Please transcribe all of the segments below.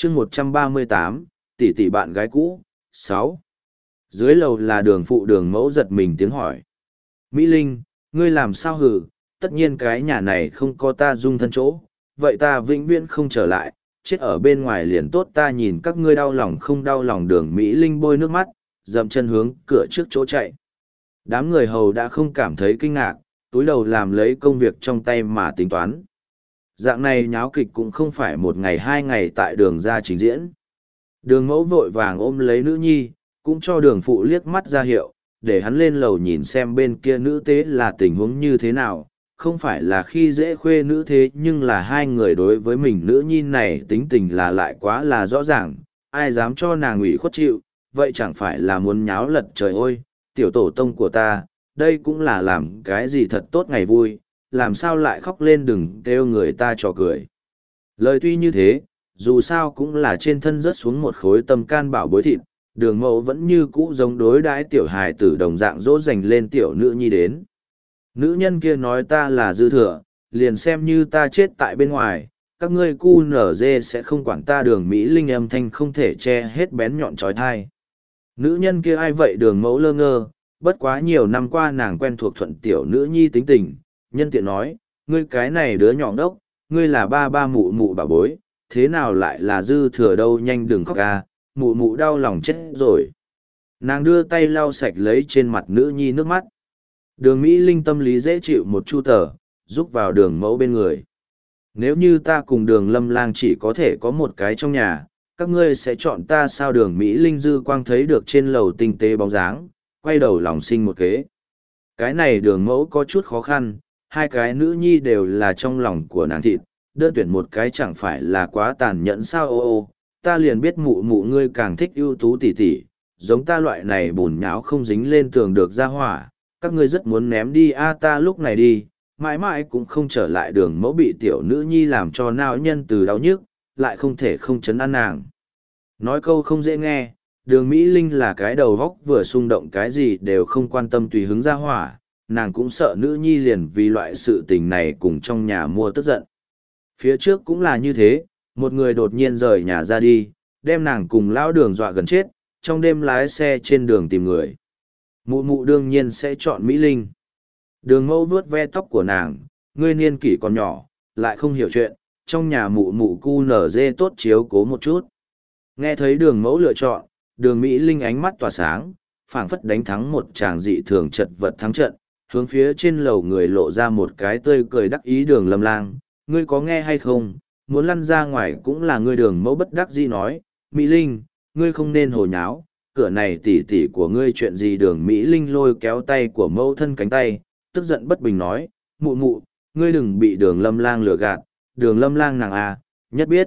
chương 138, tỷ tỷ bạn gái cũ, 6. Dưới lầu là đường phụ đường mẫu giật mình tiếng hỏi. Mỹ Linh, ngươi làm sao hử, tất nhiên cái nhà này không có ta dung thân chỗ, vậy ta vĩnh viễn không trở lại, chết ở bên ngoài liền tốt, ta nhìn các ngươi đau lòng không đau lòng. Đường Mỹ Linh bôi nước mắt, dậm chân hướng cửa trước chỗ chạy. Đám người hầu đã không cảm thấy kinh ngạc, túi đầu làm lấy công việc trong tay mà tính toán. Dạng này nháo kịch cũng không phải một ngày hai ngày tại đường ra trình diễn. Đường mẫu vội vàng ôm lấy nữ nhi, cũng cho đường phụ liếc mắt ra hiệu, để hắn lên lầu nhìn xem bên kia nữ tế là tình huống như thế nào. Không phải là khi dễ khuê nữ thế, nhưng là hai người đối với mình nữ nhi này tính tình là lại quá là rõ ràng, ai dám cho nàng ủy khuất chịu, vậy chẳng phải là muốn nháo lật trời ơi, tiểu tổ tông của ta, đây cũng là làm cái gì thật tốt ngày vui, làm sao lại khóc lên đừng kêu người ta trò cười. Lời tuy như thế, dù sao cũng là trên thân rớt xuống một khối tâm can bảo bối thịt, đường mẫu vẫn như cũ giống đối đãi tiểu hài tử đồng dạng dỗ dành lên tiểu nữ nhi đến. Nữ nhân kia nói ta là dư thừa, liền xem như ta chết tại bên ngoài, các ngươi cu nở dê sẽ không quản ta. Đường Mỹ Linh âm thanh không thể che hết bén nhọn trói thai. Nữ nhân kia ai vậy? Đường mẫu lơ ngơ, bất quá nhiều năm qua nàng quen thuộc thuận tiểu nữ nhi tính tình, nhân tiện nói, ngươi cái này đứa nhỏ đốc, ngươi là ba ba mụ mụ bà bối, thế nào lại là dư thừa đâu, nhanh đừng khóc ca, mụ mụ đau lòng chết rồi. Nàng đưa tay lau sạch lấy trên mặt nữ nhi nước mắt. Đường Mỹ Linh tâm lý dễ chịu một chu tờ, giúp vào đường mẫu bên người. Nếu như ta cùng đường Lâm Lang chỉ có thể có một cái trong nhà, các ngươi sẽ chọn ta sao? Đường Mỹ Linh dư quang thấy được trên lầu tinh tế bóng dáng, quay đầu lòng sinh một kế. Cái này đường mẫu có chút khó khăn, hai cái nữ nhi đều là trong lòng của nàng thịt, đơn tuyển một cái chẳng phải là quá tàn nhẫn sao? Ô ô, ta liền biết mụ mụ ngươi càng thích ưu tú tỷ tỷ, giống ta loại này bùn nháo không dính lên tường được ra hỏa, các ngươi rất muốn ném đi a, ta lúc này đi, mãi mãi cũng không trở lại. Đường mẫu bị tiểu nữ nhi làm cho não nhân từ đau nhức, lại không thể không chấn an nàng. Nói câu không dễ nghe, đường Mỹ Linh là cái đầu góc vừa xung động cái gì đều không quan tâm tùy hứng ra hỏa, nàng cũng sợ nữ nhi liền vì loại sự tình này cùng trong nhà mua tức giận. Phía trước cũng là như thế, một người đột nhiên rời nhà ra đi, đem nàng cùng lão đường dọa gần chết, trong đêm lái xe trên đường tìm người. Mụ mụ đương nhiên sẽ chọn Mỹ Linh. Đường mẫu vuốt ve tóc của nàng, ngươi niên kỷ còn nhỏ, lại không hiểu chuyện, trong nhà mụ mụ cu nở dê tốt chiếu cố một chút. Nghe thấy đường mẫu lựa chọn, đường Mỹ Linh ánh mắt tỏa sáng, phảng phất đánh thắng một tràng dị thường chật vật thắng trận, hướng phía trên lầu người lộ ra một cái tươi cười đắc ý. Đường Lâm Lang, ngươi có nghe hay không, muốn lăn ra ngoài cũng là ngươi. Đường mẫu bất đắc dĩ nói, Mỹ Linh, ngươi không nên hồ nháo, cửa này tỉ tỉ của ngươi chuyện gì? Đường Mỹ Linh lôi kéo tay của mẫu thân cánh tay, tức giận bất bình nói, mụ mụ, ngươi đừng bị đường Lâm Lang lừa gạt, đường Lâm Lang nàng à, nhất biết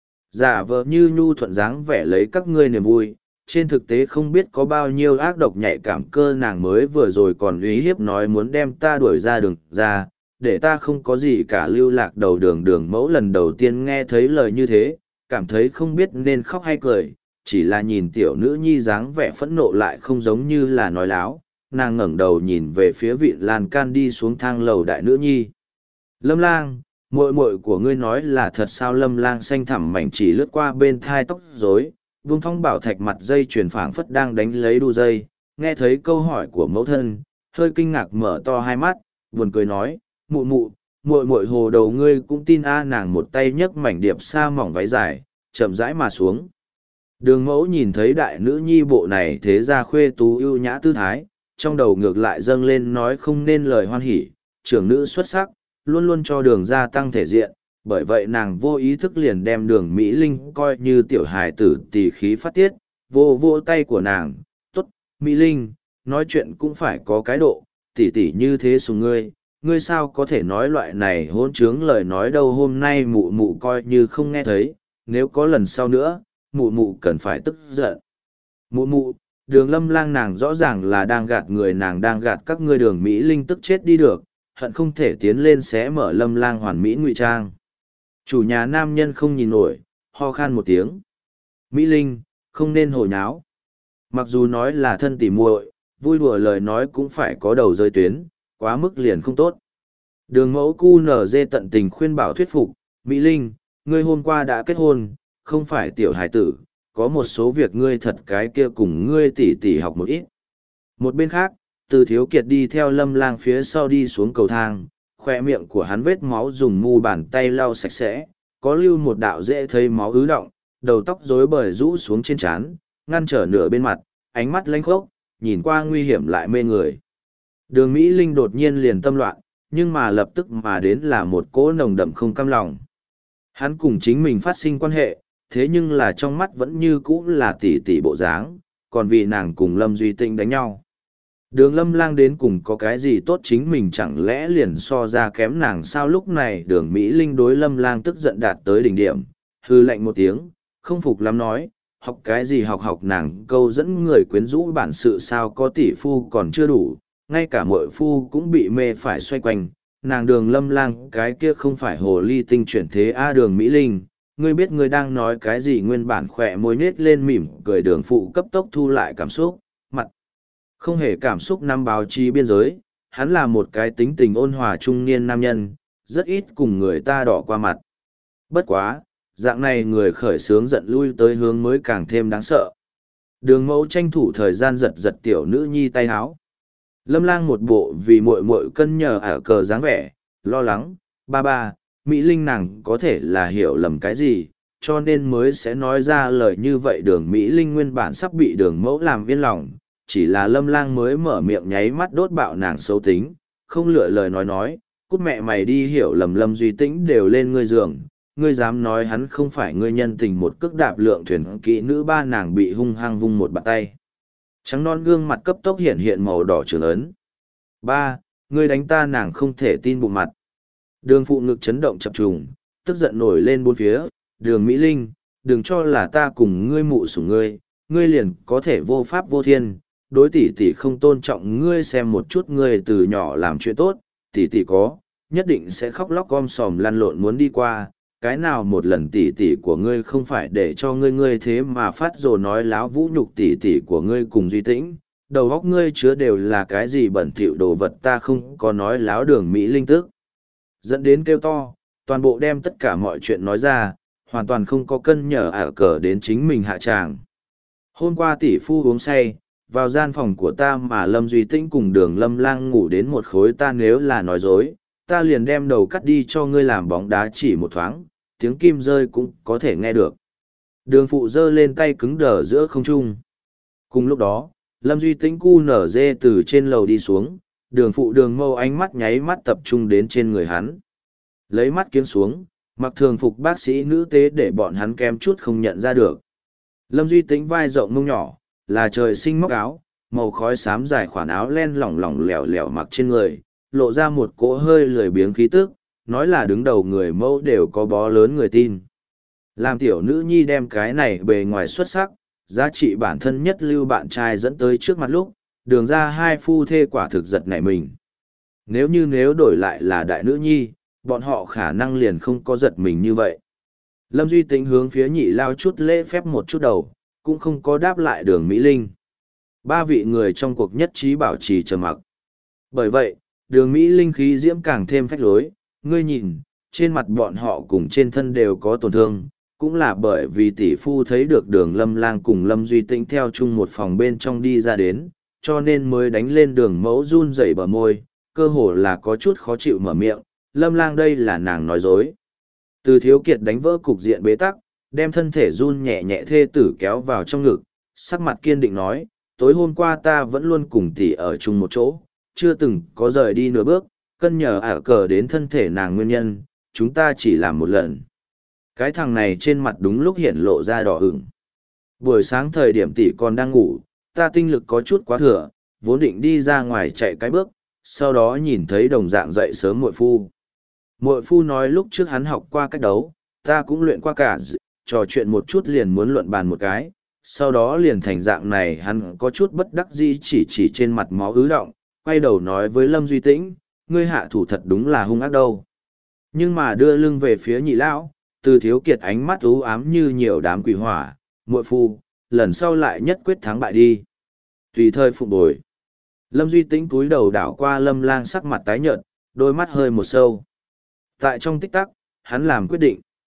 giả vờ như nhu thuận dáng vẻ lấy các ngươi niềm vui, trên thực tế không biết có bao nhiêu ác độc nhạy cảm cơ. Nàng mới vừa rồi còn uy hiếp nói muốn đem ta đuổi ra đường ra, để ta không có gì cả lưu lạc đầu đường. Đường mẫu lần đầu tiên nghe thấy lời như thế, cảm thấy không biết nên khóc hay cười, chỉ là nhìn tiểu nữ nhi dáng vẻ phẫn nộ lại không giống như là nói láo, nàng ngẩng đầu nhìn về phía vịn lan can đi xuống thang lầu đại nữ nhi. Lâm Lang, muội muội của ngươi nói là thật sao? Lâm Lang xanh thẳm mảnh chỉ lướt qua bên thai tóc rối, vung thong bảo thạch mặt dây chuyền phảng phất đang đánh lấy đu dây, nghe thấy câu hỏi của mẫu thân, hơi kinh ngạc mở to hai mắt, buồn cười nói, mụ mụ, muội muội hồ đầu ngươi cũng tin a? Nàng một tay nhấc mảnh điệp sa mỏng váy dài, chậm rãi mà xuống. Đường mẫu nhìn thấy đại nữ nhi bộ này thế ra khuê tú ưu nhã tư thái, trong đầu ngược lại dâng lên nói không nên lời hoan hỉ, trưởng nữ xuất sắc, luôn luôn cho đường gia tăng thể diện, bởi vậy nàng vô ý thức liền đem đường Mỹ Linh coi như tiểu hài tử tỉ khí phát tiết, vô vô tay của nàng, tốt, Mỹ Linh, nói chuyện cũng phải có cái độ, tỉ tỉ như thế sùng ngươi, ngươi sao có thể nói loại này hỗn trướng lời nói đâu? Hôm nay mụ mụ coi như không nghe thấy, nếu có lần sau nữa, mụ mụ cần phải tức giận. Mụ mụ, đường Lâm Lang nàng rõ ràng là đang gạt người, nàng đang gạt các ngươi. Đường Mỹ Linh tức chết đi được, hận không thể tiến lên xé mở Lâm Lang hoàn mỹ ngụy trang. Chủ nhà nam nhân không nhìn nổi, ho khan một tiếng. Mỹ Linh, không nên hồ nháo. Mặc dù nói là thân tỉ muội, vui đùa lời nói cũng phải có đầu rơi tuyến, quá mức liền không tốt. Đường mẫu cu nở dê tận tình khuyên bảo thuyết phục, Mỹ Linh, ngươi hôm qua đã kết hôn, không phải tiểu hài tử, có một số việc ngươi thật cái kia cùng ngươi tỉ tỉ học một ít. Một bên khác, Từ Thiếu Kiệt đi theo Lâm Lang phía sau đi xuống cầu thang, khoe miệng của hắn vết máu dùng mu bàn tay lau sạch sẽ, có lưu một đạo dễ thấy máu ứ động, đầu tóc rối bời rũ xuống trên trán, ngăn trở nửa bên mặt, ánh mắt lanh khốc, nhìn qua nguy hiểm lại mê người. Đường Mỹ Linh đột nhiên liền tâm loạn, nhưng mà lập tức mà đến là một cỗ nồng đậm không cam lòng. Hắn cùng chính mình phát sinh quan hệ, thế nhưng là trong mắt vẫn như cũ là tỷ tỷ bộ dáng, còn vì nàng cùng Lâm Duy Tĩnh đánh nhau. Đường Lâm Lang đến cùng có cái gì tốt chính mình chẳng lẽ liền so ra kém nàng sao? Lúc này Đường Mỹ Linh đối Lâm Lang tức giận đạt tới đỉnh điểm, hư lạnh một tiếng, không phục lắm nói, học cái gì học học nàng câu dẫn người quyến rũ bản sự sao có tỷ phu còn chưa đủ, ngay cả muội phu cũng bị mê phải xoay quanh, nàng Đường Lâm Lang cái kia không phải hồ ly tinh chuyển thế a. Đường Mỹ Linh, ngươi biết ngươi đang nói cái gì? Nguyên bản khỏe môi nết lên mỉm cười Đường phụ cấp tốc thu lại cảm xúc, mặt không hề cảm xúc năm báo chí biên giới, hắn là một cái tính tình ôn hòa trung niên nam nhân, rất ít cùng người ta đỏ qua mặt. Bất quá, dạng này người khởi sướng giận lui tới hướng mới càng thêm đáng sợ. Đường mẫu tranh thủ thời gian giật giật tiểu nữ nhi tay háo. Lâm Lang một bộ vì muội muội cân nhờ ở cờ dáng vẻ, lo lắng, ba ba, Mỹ Linh nàng có thể là hiểu lầm cái gì, cho nên mới sẽ nói ra lời như vậy. Đường Mỹ Linh nguyên bản sắp bị đường mẫu làm yên lòng, chỉ là Lâm Lang mới mở miệng nháy mắt đốt bạo nàng xấu tính, không lựa lời nói, cút mẹ mày đi, hiểu lầm Lâm Duy Tĩnh đều lên ngươi giường, ngươi dám nói hắn không phải ngươi nhân tình một cước đạp lượng thuyền kỵ nữ ba. Nàng bị hung hăng vung một bàn tay. Trắng non gương mặt cấp tốc hiện màu đỏ trường ấn. Ba, ngươi đánh ta. Nàng không thể tin bụng mặt. Đường phụ ngực chấn động chập trùng, tức giận nổi lên bốn phía. Đường Mỹ Linh, đừng cho là ta cùng ngươi mụ sủng ngươi, ngươi liền có thể vô pháp vô thiên, đối tỷ tỷ không tôn trọng ngươi. Xem một chút ngươi từ nhỏ làm chuyện tốt, tỷ tỷ có, nhất định sẽ khóc lóc gom sòm lăn lộn muốn đi qua. Cái nào một lần tỷ tỷ của ngươi không phải để cho ngươi thế mà phát rồ nói láo vũ nhục tỷ tỷ của ngươi cùng Duy Tĩnh, đầu óc ngươi chứa đều là cái gì bẩn thỉu đồ vật. Ta không có nói láo. Đường Mỹ Linh tức dẫn đến kêu to, toàn bộ đem tất cả mọi chuyện nói ra, hoàn toàn không có cân nhở ả cờ đến chính mình hạ tràng. Hôm qua tỷ phu uống say, vào gian phòng của ta mà Lâm Duy Tĩnh cùng Đường Lâm Lang ngủ đến một khối. Ta nếu là nói dối, ta liền đem đầu cắt đi cho ngươi làm bóng đá chỉ một thoáng, tiếng kim rơi cũng có thể nghe được. Đường phụ giơ lên tay cứng đờ giữa không trung. Cùng lúc đó, Lâm Duy Tĩnh cu nở dê từ trên lầu đi xuống, đường phụ đường mâu ánh mắt nháy mắt tập trung đến trên người hắn. Lấy mắt kiếm xuống, mặc thường phục bác sĩ nữ tế để bọn hắn kém chút không nhận ra được. Lâm Duy Tĩnh vai rộng mông nhỏ, là trời sinh móc áo, màu khói xám dài khoản áo len lỏng lỏng lẻo lẻo mặc trên người, lộ ra một cỗ hơi lười biếng khí tức, nói là đứng đầu người mẫu đều có bó lớn người tin. Làm tiểu nữ nhi đem cái này bề ngoài xuất sắc, giá trị bản thân nhất lưu bạn trai dẫn tới trước mặt lúc, đường ra hai phu thê quả thực giật nảy mình. Nếu đổi lại là đại nữ nhi, bọn họ khả năng liền không có giật mình như vậy. Lâm Duy Tĩnh hướng phía nhị lao chút lễ phép một chút đầu, cũng không có đáp lại Đường Mỹ Linh. Ba vị người trong cuộc nhất trí bảo trì trầm mặc. Bởi vậy, Đường Mỹ Linh khí diễm càng thêm phách lối, ngươi nhìn, trên mặt bọn họ cùng trên thân đều có tổn thương, cũng là bởi vì tỷ phu thấy được Đường Lâm Lang cùng Lâm Duy Tĩnh theo chung một phòng bên trong đi ra đến, cho nên mới đánh lên Đường mẫu run rẩy bờ môi, cơ hồ là có chút khó chịu mở miệng. Lâm Lang đây là nàng nói dối. Từ Thiếu Kiệt đánh vỡ cục diện bế tắc, đem thân thể run nhẹ nhẹ thê tử kéo vào trong ngực, sắc mặt kiên định nói, tối hôm qua ta vẫn luôn cùng tỷ ở chung một chỗ, chưa từng có rời đi nửa bước, cân nhờ ả cờ đến thân thể nàng nguyên nhân, chúng ta chỉ làm một lần. Cái thằng này trên mặt đúng lúc hiện lộ ra đỏ ửng. Buổi sáng thời điểm tỷ còn đang ngủ, ta tinh lực có chút quá thừa, vốn định đi ra ngoài chạy cái bước, sau đó nhìn thấy đồng dạng dậy sớm muội phu. Muội phu nói lúc trước hắn học qua cách đấu, ta cũng luyện qua cả, trò chuyện một chút liền muốn luận bàn một cái, sau đó liền thành dạng này. Hắn có chút bất đắc dĩ chỉ trên mặt máu ứ động, quay đầu nói với Lâm Duy Tĩnh, ngươi hạ thủ thật đúng là hung ác đâu. Nhưng mà đưa lưng về phía nhị lão, Từ Thiếu Kiệt ánh mắt u ám như nhiều đám quỷ hỏa, muội phu, lần sau lại nhất quyết thắng bại đi. Tùy thời phục bồi. Lâm Duy Tĩnh cúi đầu đảo qua Lâm Lang sắc mặt tái nhợt, đôi mắt hơi một sâu. Tại trong tích tắc, hắn làm quyết định.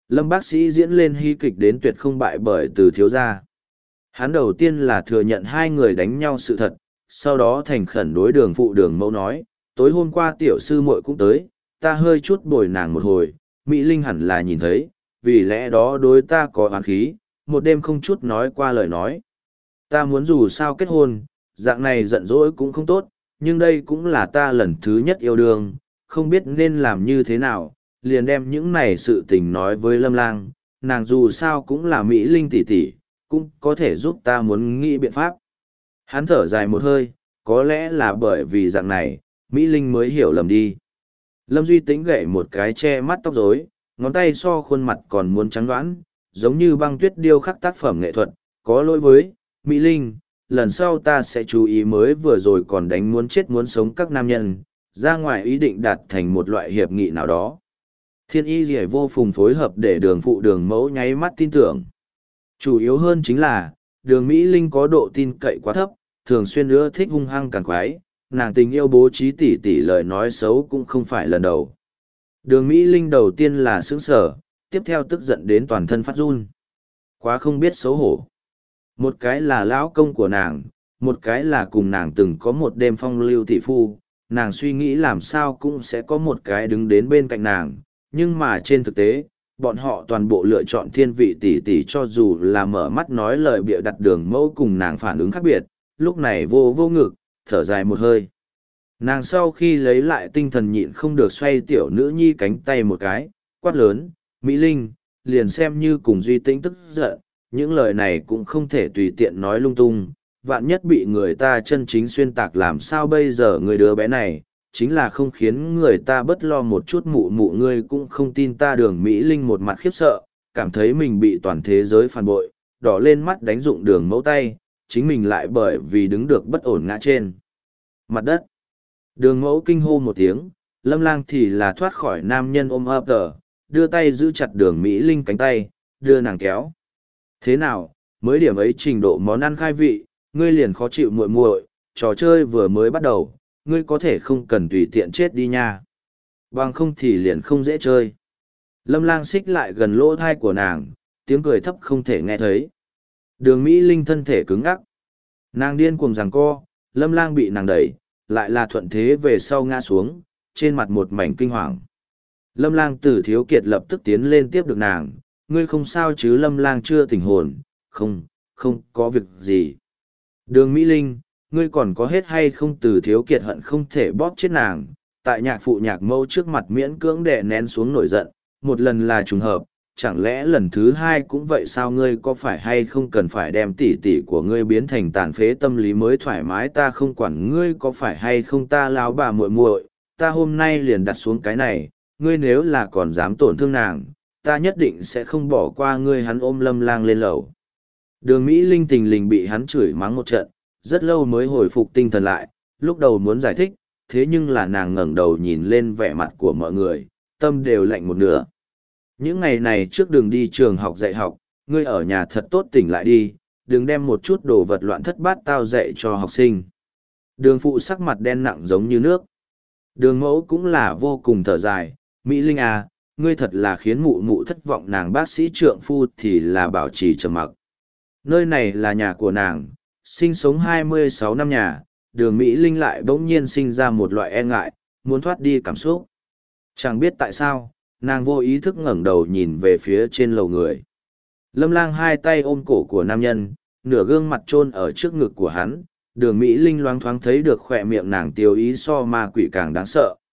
Lâm bác sĩ diễn lên hy kịch đến tuyệt không bại bởi Từ thiếu gia. Hắn đầu tiên là thừa nhận hai người đánh nhau sự thật, sau đó thành khẩn đối Đường phụ Đường mẫu nói, tối hôm qua tiểu sư muội cũng tới, ta hơi chút bồi nàng một hồi, Mỹ Linh hẳn là nhìn thấy, vì lẽ đó đối ta có oán khí, một đêm không chút nói qua lời nói. Ta muốn dù sao kết hôn, dạng này giận dỗi cũng không tốt, nhưng đây cũng là ta lần thứ nhất yêu đương, không biết nên làm như thế nào, liền đem những này sự tình nói với Lâm Lang, nàng dù sao cũng là Mỹ Linh tỷ tỷ, cũng có thể giúp ta muốn nghĩ biện pháp. Hắn thở dài một hơi, có lẽ là bởi vì dạng này, Mỹ Linh mới hiểu lầm đi. Lâm Duy Tĩnh gậy một cái che mắt tóc rối, ngón tay so khuôn mặt còn muốn trắng đoán, giống như băng tuyết điêu khắc tác phẩm nghệ thuật, có lỗi với, Mỹ Linh, lần sau ta sẽ chú ý mới vừa rồi còn đánh muốn chết muốn sống các nam nhân, ra ngoài ý định đạt thành một loại hiệp nghị nào đó. Thiên y dì vô phùng phối hợp để Đường phụ Đường mẫu nháy mắt tin tưởng. Chủ yếu hơn chính là, Đường Mỹ Linh có độ tin cậy quá thấp, thường xuyên ưa thích hung hăng càng quái, nàng tình yêu bố trí tỉ tỉ lời nói xấu cũng không phải lần đầu. Đường Mỹ Linh đầu tiên là sững sờ, tiếp theo tức giận đến toàn thân phát run. Quá không biết xấu hổ. Một cái là lão công của nàng, một cái là cùng nàng từng có một đêm phong lưu thị phu, nàng suy nghĩ làm sao cũng sẽ có một cái đứng đến bên cạnh nàng, nhưng mà trên thực tế, bọn họ toàn bộ lựa chọn thiên vị tỷ tỷ cho dù là mở mắt nói lời bịa đặt Đường mẫu cùng nàng phản ứng khác biệt, lúc này vô vô ngực, thở dài một hơi. Nàng sau khi lấy lại tinh thần nhịn không được xoay tiểu nữ nhi cánh tay một cái, quát lớn, Mỹ Linh, liền xem như cùng Duy Tĩnh tức giận, những lời này cũng không thể tùy tiện nói lung tung, vạn nhất bị người ta chân chính xuyên tạc làm sao bây giờ người đứa bé này, chính là không khiến người ta bất lo một chút mụ mụ ngươi cũng không tin ta. Đường Mỹ Linh một mặt khiếp sợ, cảm thấy mình bị toàn thế giới phản bội, đỏ lên mắt đánh dụng Đường mẫu tay, chính mình lại bởi vì đứng được bất ổn ngã trên mặt đất. Đường mẫu kinh hô một tiếng, Lâm Lang thì là thoát khỏi nam nhân ôm ấp tờ, đưa tay giữ chặt Đường Mỹ Linh cánh tay, đưa nàng kéo. Thế nào, mới điểm ấy trình độ món ăn khai vị, ngươi liền khó chịu muội muội, trò chơi vừa mới bắt đầu, ngươi có thể không cần tùy tiện chết đi nha. Bằng không thì liền không dễ chơi. Lâm Lang xích lại gần lỗ thai của nàng, tiếng cười thấp không thể nghe thấy. Đường Mỹ Linh thân thể cứng ngắc. Nàng điên cuồng giằng co, Lâm Lang bị nàng đẩy, lại là thuận thế về sau ngã xuống, trên mặt một mảnh kinh hoàng. Lâm Lang Từ Thiếu Kiệt lập tức tiến lên tiếp được nàng, ngươi không sao chứ? Lâm Lang chưa tỉnh hồn, không có việc gì. Đường Mỹ Linh, ngươi còn có hết hay không? Từ Thiếu Kiệt hận không thể bóp chết nàng, tại nhạc phụ nhạc mẫu trước mặt miễn cưỡng đè nén xuống nổi giận, một lần là trùng hợp, chẳng lẽ lần thứ hai cũng vậy sao? Ngươi có phải hay không cần phải đem tỷ tỷ của ngươi biến thành tàn phế tâm lý mới thoải mái? Ta không quản ngươi có phải hay không, ta lão bà muội muội, ta hôm nay liền đặt xuống cái này, ngươi nếu là còn dám tổn thương nàng, ta nhất định sẽ không bỏ qua ngươi. Hắn ôm Lâm Lang lên lầu. Đường Mỹ Linh thình lình bị hắn chửi mắng một trận, rất lâu mới hồi phục tinh thần lại, lúc đầu muốn giải thích, thế nhưng là nàng ngẩng đầu nhìn lên vẻ mặt của mọi người, tâm đều lạnh một nửa. Những ngày này trước đường đi trường học dạy học, ngươi ở nhà thật tốt tỉnh lại đi, đừng đem một chút đồ vật loạn thất bát tao dạy cho học sinh. Đường phụ sắc mặt đen nặng giống như nước. Đường mẫu cũng là vô cùng thở dài, Mỹ Linh à, ngươi thật là khiến mụ mụ thất vọng. Nàng bác sĩ trượng phu thì là bảo trì trầm mặc. Nơi này là nhà của nàng, sinh sống 26 năm nhà, Đường Mỹ Linh lại bỗng nhiên sinh ra một loại e ngại, muốn thoát đi cảm xúc. Chẳng biết tại sao, nàng vô ý thức ngẩng đầu nhìn về phía trên lầu người. Lâm Lang hai tay ôm cổ của nam nhân, nửa gương mặt chôn ở trước ngực của hắn, Đường Mỹ Linh loáng thoáng thấy được khỏe miệng nàng tiêu ý so ma quỷ càng đáng sợ.